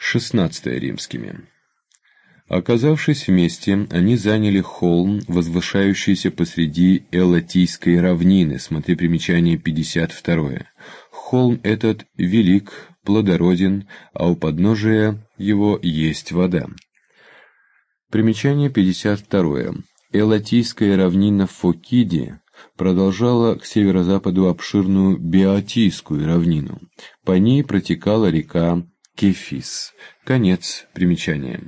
XVI римскими. Оказавшись вместе, они заняли холм, возвышающийся посреди Элатийской равнины, смотри примечание 52. Холм этот велик, плодороден, а у подножия его есть вода. Примечание 52. Элатийская равнина в Фокиде продолжала к северо-западу обширную Беотийскую равнину. По ней протекала река Кефис. Конец примечания.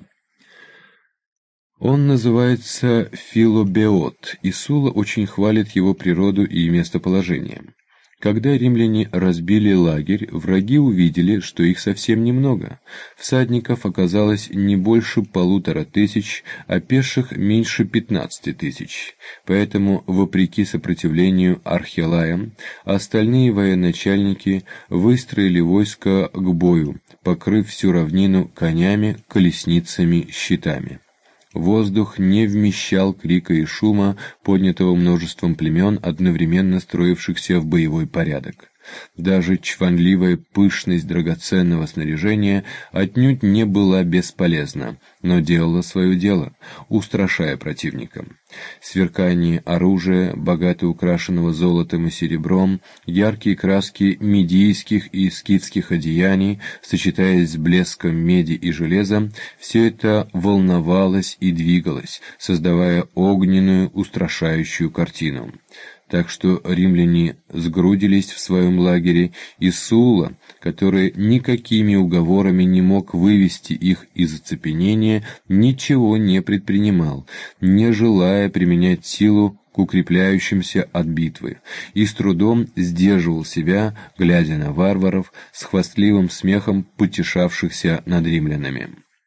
Он называется Филобеот, и Сула очень хвалит его природу и местоположение. Когда римляне разбили лагерь, враги увидели, что их совсем немного. Всадников оказалось не больше 1500, а пеших меньше 15 тысяч. Поэтому, вопреки сопротивлению Архелая, остальные военачальники выстроили войско к бою, покрыв всю равнину конями, колесницами, щитами. Воздух не вмещал крика и шума, поднятого множеством племен, одновременно строившихся в боевой порядок. Даже чванливая пышность драгоценного снаряжения отнюдь не была бесполезна, но делала свое дело, устрашая противника. Сверкание оружия, богато украшенного золотом и серебром, яркие краски медийских и скифских одеяний, сочетаясь с блеском меди и железа, все это волновалось и двигалось, создавая огненную, устрашающую картину. Так что римляне сгрудились в своем лагере, и Сула, который никакими уговорами не мог вывести их из оцепенения, ничего не предпринимал, не желая применять силу к укрепляющимся от битвы, и с трудом сдерживал себя, глядя на варваров с хвастливым смехом потешавшихся над римлянами.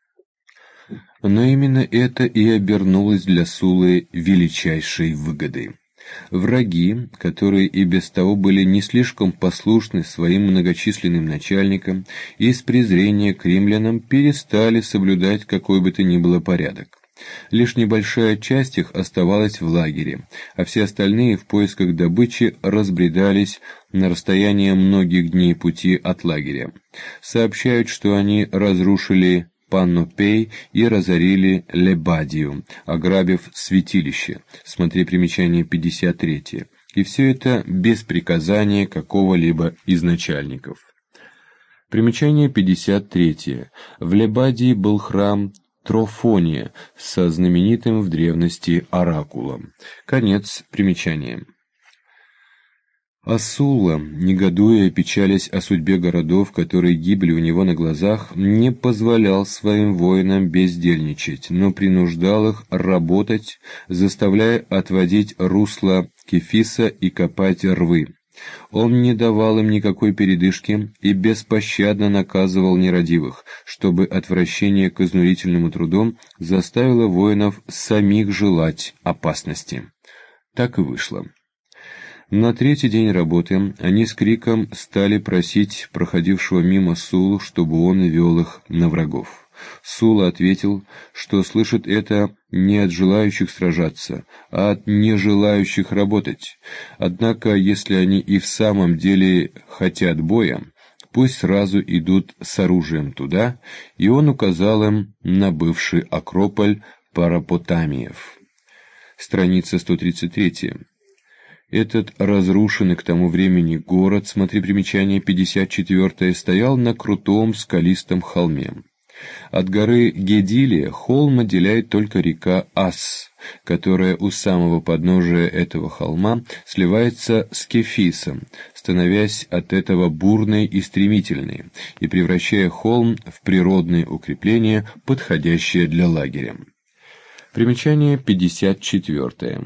Но именно это и обернулось для Сулы величайшей выгодой. Враги, которые и без того были не слишком послушны своим многочисленным начальникам, из презрения к римлянам перестали соблюдать какой бы то ни было порядок. Лишь небольшая часть их оставалась в лагере, а все остальные в поисках добычи разбредались на расстояние многих дней пути от лагеря. Сообщают, что они разрушили Паннопей и разорили Лебадию, ограбив святилище. Смотри примечание 53. И все это без приказания какого-либо из начальников. Примечание 53. В Лебадии был храм Трофония со знаменитым в древности оракулом. Конец примечания. А Сула, негодуя и печалясь о судьбе городов, которые гибли у него на глазах, не позволял своим воинам бездельничать, но принуждал их работать, заставляя отводить русло Кефиса и копать рвы. Он не давал им никакой передышки и беспощадно наказывал нерадивых, чтобы отвращение к изнурительному труду заставило воинов самих желать опасности. Так и вышло. На третий день работы они с криком стали просить проходившего мимо Сулу, чтобы он вел их на врагов. Сула ответил, что слышит это не от желающих сражаться, а от нежелающих работать. Однако, если они и в самом деле хотят боя, пусть сразу идут с оружием туда, и он указал им на бывший Акрополь Парапотамиев. Страница 133. Этот разрушенный к тому времени город, смотри примечание 54, стоял на крутом скалистом холме. От горы Гедилия холм отделяет только река Ас, которая у самого подножия этого холма сливается с Кефисом, становясь от этого бурной и стремительной, и превращая холм в природное укрепление, подходящее для лагеря. Примечание 54.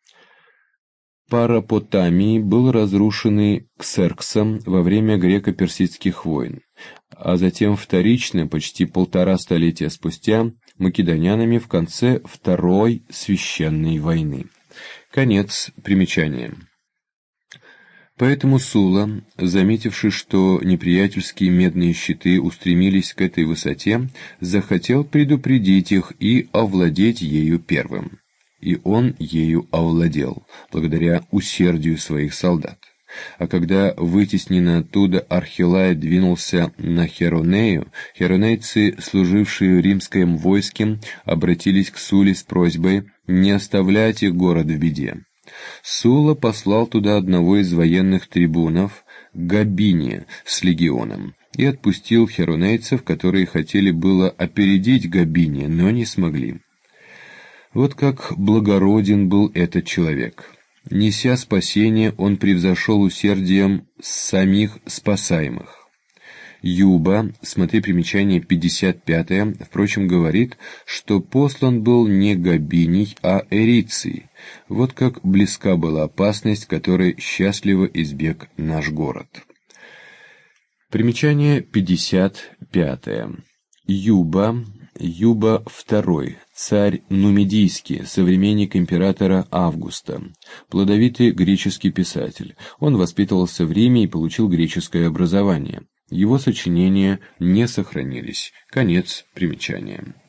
Парапотамий был разрушенный Ксерксом во время греко-персидских войн, а затем вторично, почти 1,5 столетия спустя, македонянами в конце Второй священной войны. Конец примечания. Поэтому Сула, заметивши, что неприятельские медные щиты устремились к этой высоте, захотел предупредить их и овладеть ею первым. И он ею овладел, благодаря усердию своих солдат. А когда вытесненный оттуда Архилай двинулся на Херонею, херонейцы, служившие в римском войске, обратились к Сулле с просьбой не оставлять их город в беде. Сула послал туда одного из военных трибунов, Габиния, с легионом, и отпустил херонейцев, которые хотели было опередить Габиния, но не смогли. Вот как благороден был этот человек. Неся спасение, он превзошел усердием самих спасаемых. Юба, смотри примечание 55, впрочем, говорит, что послан был не Габиний, а Эриций. Вот как близка была опасность, которой счастливо избег наш город. Примечание 55. Юба II, царь нумидийский, современник императора Августа, плодовитый греческий писатель. Он воспитывался в Риме и получил греческое образование. Его сочинения не сохранились. Конец примечания.